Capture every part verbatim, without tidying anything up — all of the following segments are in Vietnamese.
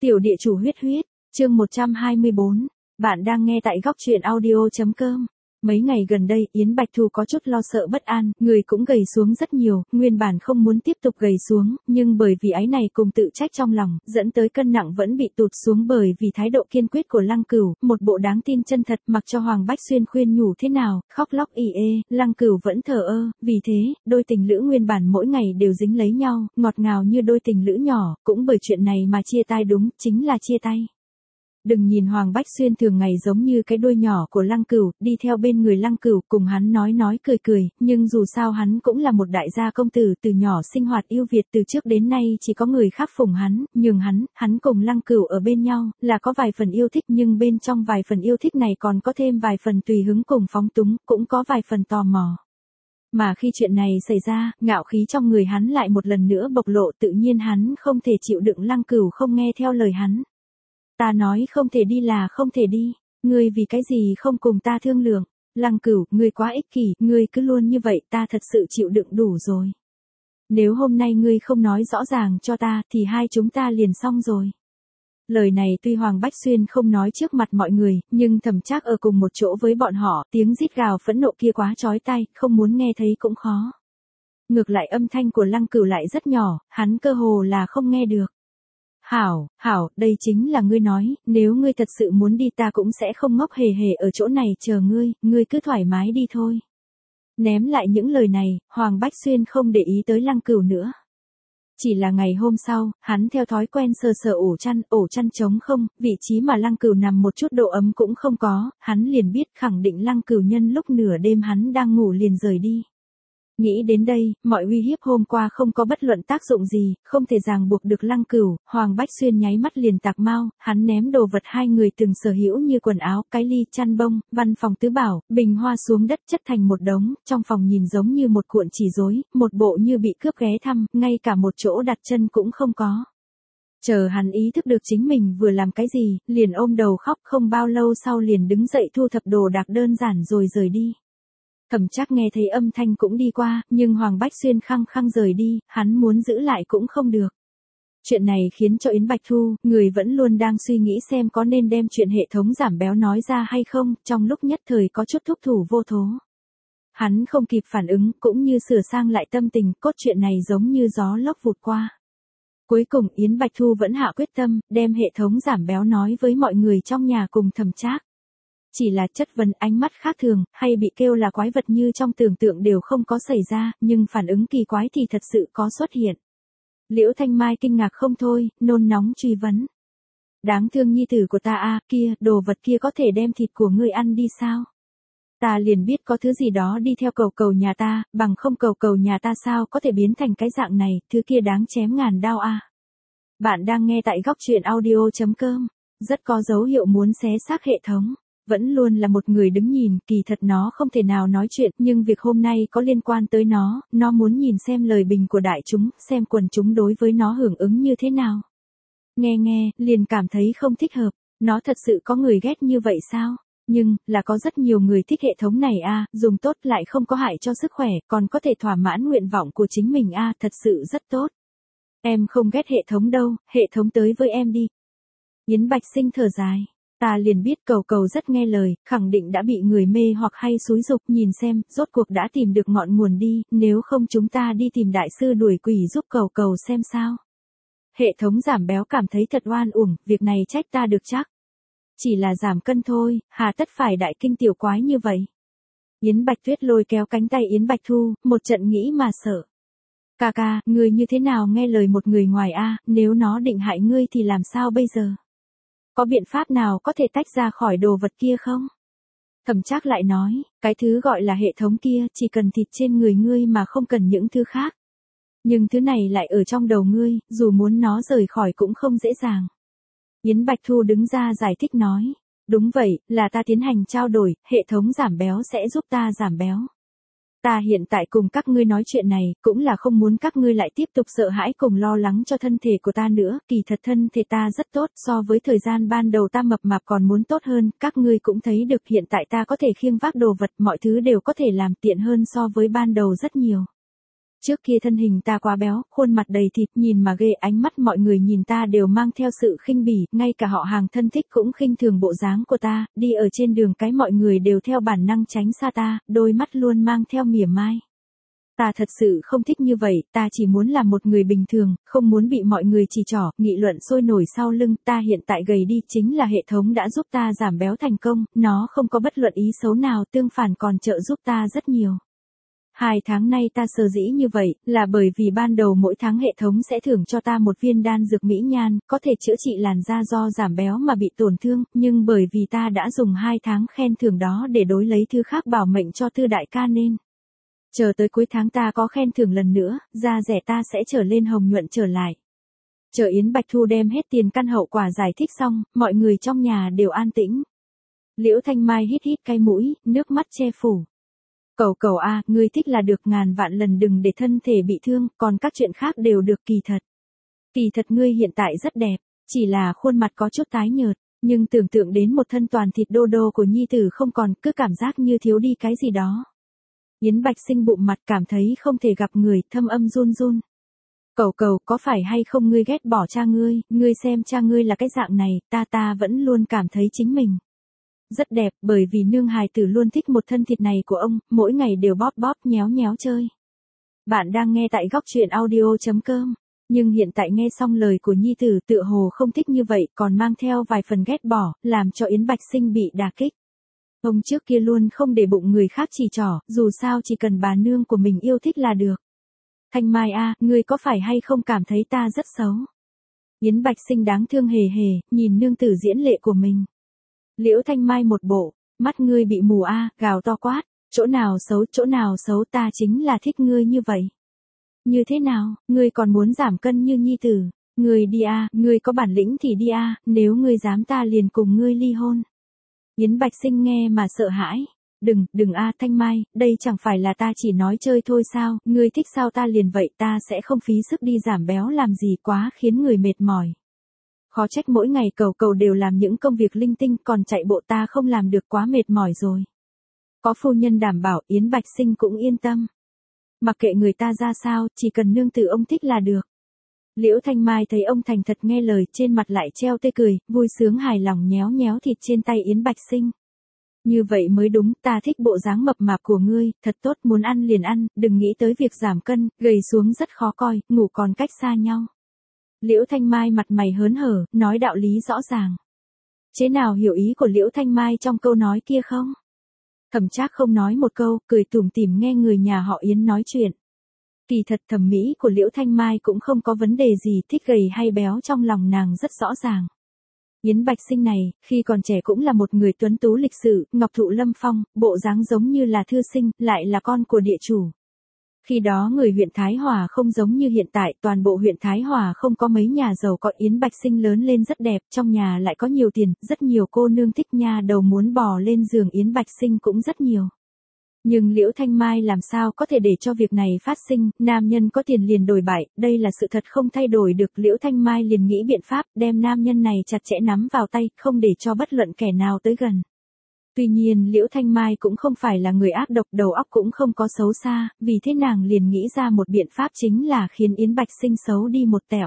Tiểu địa chủ huyết huyết, chương một trăm hai mươi bốn. Bạn đang nghe tại góc truyện audio chấm com. Mấy ngày gần đây, Yến Bạch Thu có chút lo sợ bất an, người cũng gầy xuống rất nhiều, nguyên bản không muốn tiếp tục gầy xuống, nhưng bởi vì ái này cùng tự trách trong lòng, dẫn tới cân nặng vẫn bị tụt xuống bởi vì thái độ kiên quyết của Lăng Cửu, một bộ đáng tin chân thật, mặc cho Hoàng Bách Xuyên khuyên nhủ thế nào, khóc lóc ì ê, Lăng Cửu vẫn thờ ơ, vì thế, đôi tình lữ nguyên bản mỗi ngày đều dính lấy nhau, ngọt ngào như đôi tình lữ nhỏ, cũng bởi chuyện này mà chia tay, đúng, chính là chia tay. Đừng nhìn Hoàng Bách Xuyên thường ngày giống như cái đuôi nhỏ của Lăng Cửu, đi theo bên người Lăng Cửu, cùng hắn nói nói cười cười, nhưng dù sao hắn cũng là một đại gia công tử, từ nhỏ sinh hoạt yêu Việt, từ trước đến nay chỉ có người khác phụng hắn, nhường hắn, hắn cùng Lăng Cửu ở bên nhau, là có vài phần yêu thích, nhưng bên trong vài phần yêu thích này còn có thêm vài phần tùy hứng cùng phóng túng, cũng có vài phần tò mò. Mà khi chuyện này xảy ra, ngạo khí trong người hắn lại một lần nữa bộc lộ, tự nhiên hắn không thể chịu đựng Lăng Cửu không nghe theo lời hắn. Ta nói không thể đi là không thể đi, ngươi vì cái gì không cùng ta thương lượng, Lăng Cửu, ngươi quá ích kỷ, ngươi cứ luôn như vậy, ta thật sự chịu đựng đủ rồi. Nếu hôm nay ngươi không nói rõ ràng cho ta, thì hai chúng ta liền xong rồi. Lời này tuy Hoàng Bách Xuyên không nói trước mặt mọi người, nhưng Thẩm Trác ở cùng một chỗ với bọn họ, tiếng rít gào phẫn nộ kia quá chói tai, không muốn nghe thấy cũng khó. Ngược lại âm thanh của Lăng Cửu lại rất nhỏ, hắn cơ hồ là không nghe được. Hảo, hảo, đây chính là ngươi nói, nếu ngươi thật sự muốn đi ta cũng sẽ không ngốc hề hề ở chỗ này chờ ngươi, ngươi cứ thoải mái đi thôi. Ném lại những lời này, Hoàng Bách Xuyên không để ý tới Lăng Cửu nữa. Chỉ là ngày hôm sau, hắn theo thói quen sờ sờ ổ chăn, ổ chăn trống không, vị trí mà Lăng Cửu nằm một chút độ ấm cũng không có, hắn liền biết khẳng định Lăng Cửu nhân lúc nửa đêm hắn đang ngủ liền rời đi. Nghĩ đến đây, mọi uy hiếp hôm qua không có bất luận tác dụng gì, không thể ràng buộc được Lăng Cửu, Hoàng Bách Xuyên nháy mắt liền tạc mau, hắn ném đồ vật hai người từng sở hữu như quần áo, cái ly, chăn bông, văn phòng tứ bảo, bình hoa xuống đất chất thành một đống, trong phòng nhìn giống như một cuộn chỉ rối, một bộ như bị cướp ghé thăm, ngay cả một chỗ đặt chân cũng không có. Chờ hắn ý thức được chính mình vừa làm cái gì, liền ôm đầu khóc, không bao lâu sau liền đứng dậy thu thập đồ đạc đơn giản rồi rời đi. Thẩm Trác nghe thấy âm thanh cũng đi qua, nhưng Hoàng Bách Xuyên khăng khăng rời đi, hắn muốn giữ lại cũng không được. Chuyện này khiến cho Yến Bạch Thu, người vẫn luôn đang suy nghĩ xem có nên đem chuyện hệ thống giảm béo nói ra hay không, trong lúc nhất thời có chút thúc thủ vô thố. Hắn không kịp phản ứng, cũng như sửa sang lại tâm tình, cốt truyện này giống như gió lốc vụt qua. Cuối cùng Yến Bạch Thu vẫn hạ quyết tâm, đem hệ thống giảm béo nói với mọi người trong nhà cùng Thẩm Trác. Chỉ là chất vấn, ánh mắt khác thường, hay bị kêu là quái vật như trong tưởng tượng đều không có xảy ra, nhưng phản ứng kỳ quái thì thật sự có xuất hiện. Liễu Thanh Mai kinh ngạc không thôi, nôn nóng truy vấn. Đáng thương nhi tử của ta a, kia, đồ vật kia có thể đem thịt của ngươi ăn đi sao? Ta liền biết có thứ gì đó đi theo cầu cầu nhà ta, bằng không cầu cầu nhà ta sao có thể biến thành cái dạng này, thứ kia đáng chém ngàn đao a. Bạn đang nghe tại góc truyện audio chấm com, rất có dấu hiệu muốn xé xác hệ thống. Vẫn luôn là một người đứng nhìn, kỳ thật nó không thể nào nói chuyện, nhưng việc hôm nay có liên quan tới nó, nó muốn nhìn xem lời bình của đại chúng, xem quần chúng đối với nó hưởng ứng như thế nào. Nghe nghe, liền cảm thấy không thích hợp, nó thật sự có người ghét như vậy sao? Nhưng, là có rất nhiều người thích hệ thống này a, dùng tốt lại không có hại cho sức khỏe, còn có thể thỏa mãn nguyện vọng của chính mình a, thật sự rất tốt. Em không ghét hệ thống đâu, hệ thống tới với em đi. Yến Bạch Sinh thở dài. Ta liền biết cầu cầu rất nghe lời, khẳng định đã bị người mê hoặc hay xúi dục, nhìn xem, rốt cuộc đã tìm được ngọn nguồn đi, nếu không chúng ta đi tìm đại sư đuổi quỷ giúp cầu cầu xem sao. Hệ thống giảm béo cảm thấy thật oan uổng, việc này trách ta được chắc. Chỉ là giảm cân thôi, hà tất phải đại kinh tiểu quái như vậy. Yến Bạch Tuyết lôi kéo cánh tay Yến Bạch Thu, một trận nghĩ mà sợ. Ca ca, ngươi như thế nào nghe lời một người ngoài a, nếu nó định hại ngươi thì làm sao bây giờ? Có biện pháp nào có thể tách ra khỏi đồ vật kia không? Thẩm Trác lại nói, cái thứ gọi là hệ thống kia chỉ cần thịt trên người ngươi mà không cần những thứ khác. Nhưng thứ này lại ở trong đầu ngươi, dù muốn nó rời khỏi cũng không dễ dàng. Yến Bạch Thu đứng ra giải thích nói, đúng vậy, là ta tiến hành trao đổi, hệ thống giảm béo sẽ giúp ta giảm béo. Ta hiện tại cùng các ngươi nói chuyện này, cũng là không muốn các ngươi lại tiếp tục sợ hãi cùng lo lắng cho thân thể của ta nữa, kỳ thật thân thể ta rất tốt, so với thời gian ban đầu ta mập mạp còn muốn tốt hơn, các ngươi cũng thấy được hiện tại ta có thể khiêng vác đồ vật, mọi thứ đều có thể làm tiện hơn so với ban đầu rất nhiều. Trước kia thân hình ta quá béo, khuôn mặt đầy thịt, nhìn mà ghê, ánh mắt mọi người nhìn ta đều mang theo sự khinh bỉ, ngay cả họ hàng thân thích cũng khinh thường bộ dáng của ta, đi ở trên đường cái mọi người đều theo bản năng tránh xa ta, đôi mắt luôn mang theo mỉa mai. Ta thật sự không thích như vậy, ta chỉ muốn là một người bình thường, không muốn bị mọi người chỉ trỏ, nghị luận sôi nổi sau lưng, ta hiện tại gầy đi chính là hệ thống đã giúp ta giảm béo thành công, nó không có bất luận ý xấu nào, tương phản còn trợ giúp ta rất nhiều. Hai tháng nay ta sờ dĩ như vậy, là bởi vì ban đầu mỗi tháng hệ thống sẽ thưởng cho ta một viên đan dược mỹ nhan, có thể chữa trị làn da do giảm béo mà bị tổn thương, nhưng bởi vì ta đã dùng hai tháng khen thưởng đó để đối lấy thứ khác bảo mệnh cho Tư đại ca nên. Chờ tới cuối tháng ta có khen thưởng lần nữa, da rẻ ta sẽ trở lên hồng nhuận trở lại. Chờ Yến Bạch Thu đem hết tiền căn hậu quả giải thích xong, mọi người trong nhà đều an tĩnh. Liễu Thanh Mai hít hít cái mũi, nước mắt che phủ. Cầu cầu a, ngươi thích là được, ngàn vạn lần đừng để thân thể bị thương, còn các chuyện khác đều được. Kỳ thật. Kỳ thật ngươi hiện tại rất đẹp, chỉ là khuôn mặt có chút tái nhợt, nhưng tưởng tượng đến một thân toàn thịt đô đô của nhi tử không còn, cứ cảm giác như thiếu đi cái gì đó. Yến Bạch Sinh bụng mặt cảm thấy không thể gặp người, thâm âm run run. Cầu cầu, có phải hay không ngươi ghét bỏ cha ngươi, ngươi xem cha ngươi là cái dạng này, ta ta vẫn luôn cảm thấy chính mình rất đẹp, bởi vì nương hài tử luôn thích một thân thịt này của ông, mỗi ngày đều bóp bóp nhéo nhéo chơi. Bạn đang nghe tại góc truyện audio chấm com, nhưng hiện tại nghe xong lời của nhi tử tựa hồ không thích như vậy, còn mang theo vài phần ghét bỏ, làm cho Yến Bạch Sinh bị đả kích. Ông trước kia luôn không để bụng người khác chỉ trỏ, dù sao chỉ cần bà nương của mình yêu thích là được. Thanh Mai a, ngươi có phải hay không cảm thấy ta rất xấu? Yến Bạch Sinh đáng thương hề hề, nhìn nương tử diễn lệ của mình. Liễu Thanh Mai một bộ, mắt ngươi bị mù a, gào to quát, chỗ nào xấu, chỗ nào xấu, ta chính là thích ngươi như vậy. Như thế nào, ngươi còn muốn giảm cân như nhi tử, ngươi đi a, ngươi có bản lĩnh thì đi a, nếu ngươi dám ta liền cùng ngươi ly hôn. Yến Bạch Sinh nghe mà sợ hãi, đừng, đừng a Thanh Mai, đây chẳng phải là ta chỉ nói chơi thôi sao, ngươi thích sao ta liền vậy, ta sẽ không phí sức đi giảm béo làm gì, quá khiến người mệt mỏi. Khó trách mỗi ngày cầu cầu đều làm những công việc linh tinh, còn chạy bộ ta không làm được, quá mệt mỏi rồi. Có phu nhân đảm bảo, Yến Bạch Sinh cũng yên tâm. Mặc kệ người ta ra sao, chỉ cần nương tử ông thích là được. Liễu Thanh Mai thấy ông thành thật nghe lời, trên mặt lại treo tươi cười, vui sướng hài lòng nhéo nhéo thịt trên tay Yến Bạch Sinh. Như vậy mới đúng, ta thích bộ dáng mập mạp của ngươi, thật tốt, muốn ăn liền ăn, đừng nghĩ tới việc giảm cân, gầy xuống rất khó coi, ngủ còn cách xa nhau. Liễu Thanh Mai mặt mày hớn hở, nói đạo lý rõ ràng. Chế nào hiểu ý của Liễu Thanh Mai trong câu nói kia không? Thẩm Trác không nói một câu, cười tủm tỉm nghe người nhà họ Yến nói chuyện. Kỳ thật thẩm mỹ của Liễu Thanh Mai cũng không có vấn đề gì, thích gầy hay béo trong lòng nàng rất rõ ràng. Yến Bạch Sinh này, khi còn trẻ cũng là một người tuấn tú lịch sự, ngọc thụ lâm phong, bộ dáng giống như là thư sinh, lại là con của địa chủ. Khi đó người huyện Thái Hòa không giống như hiện tại, toàn bộ huyện Thái Hòa không có mấy nhà giàu có, Yến Bạch Sinh lớn lên rất đẹp, trong nhà lại có nhiều tiền, rất nhiều cô nương thích, nha đầu muốn bò lên giường Yến Bạch Sinh cũng rất nhiều. Nhưng Liễu Thanh Mai làm sao có thể để cho việc này phát sinh, nam nhân có tiền liền đổi bại, đây là sự thật không thay đổi được. Liễu Thanh Mai liền nghĩ biện pháp, đem nam nhân này chặt chẽ nắm vào tay, không để cho bất luận kẻ nào tới gần. Tuy nhiên Liễu Thanh Mai cũng không phải là người ác độc, đầu óc cũng không có xấu xa, vì thế nàng liền nghĩ ra một biện pháp, chính là khiến Yến Bạch Sinh xấu đi một tẹo.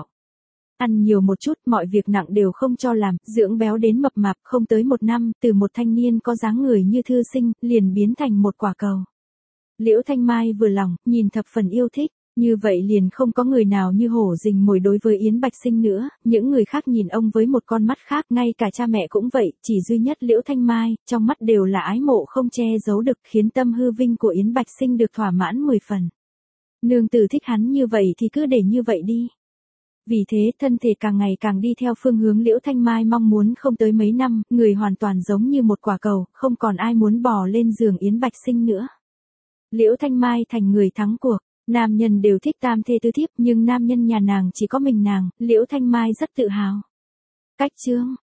Ăn nhiều một chút, mọi việc nặng đều không cho làm, dưỡng béo đến mập mạp, không tới một năm, từ một thanh niên có dáng người như thư sinh, liền biến thành một quả cầu. Liễu Thanh Mai vừa lòng, nhìn thập phần yêu thích, như vậy liền không có người nào như hổ rình mồi đối với Yến Bạch Sinh nữa, những người khác nhìn ông với một con mắt khác, ngay cả cha mẹ cũng vậy, chỉ duy nhất Liễu Thanh Mai, trong mắt đều là ái mộ không che giấu được, khiến tâm hư vinh của Yến Bạch Sinh được thỏa mãn mười phần. Nương tử thích hắn như vậy thì cứ để như vậy đi. Vì thế, thân thể càng ngày càng đi theo phương hướng Liễu Thanh Mai mong muốn, không tới mấy năm, người hoàn toàn giống như một quả cầu, không còn ai muốn bò lên giường Yến Bạch Sinh nữa. Liễu Thanh Mai thành người thắng cuộc, nam nhân đều thích tam thê tứ thiếp, nhưng nam nhân nhà nàng chỉ có mình nàng, Liễu Thanh Mai rất tự hào. Cách chương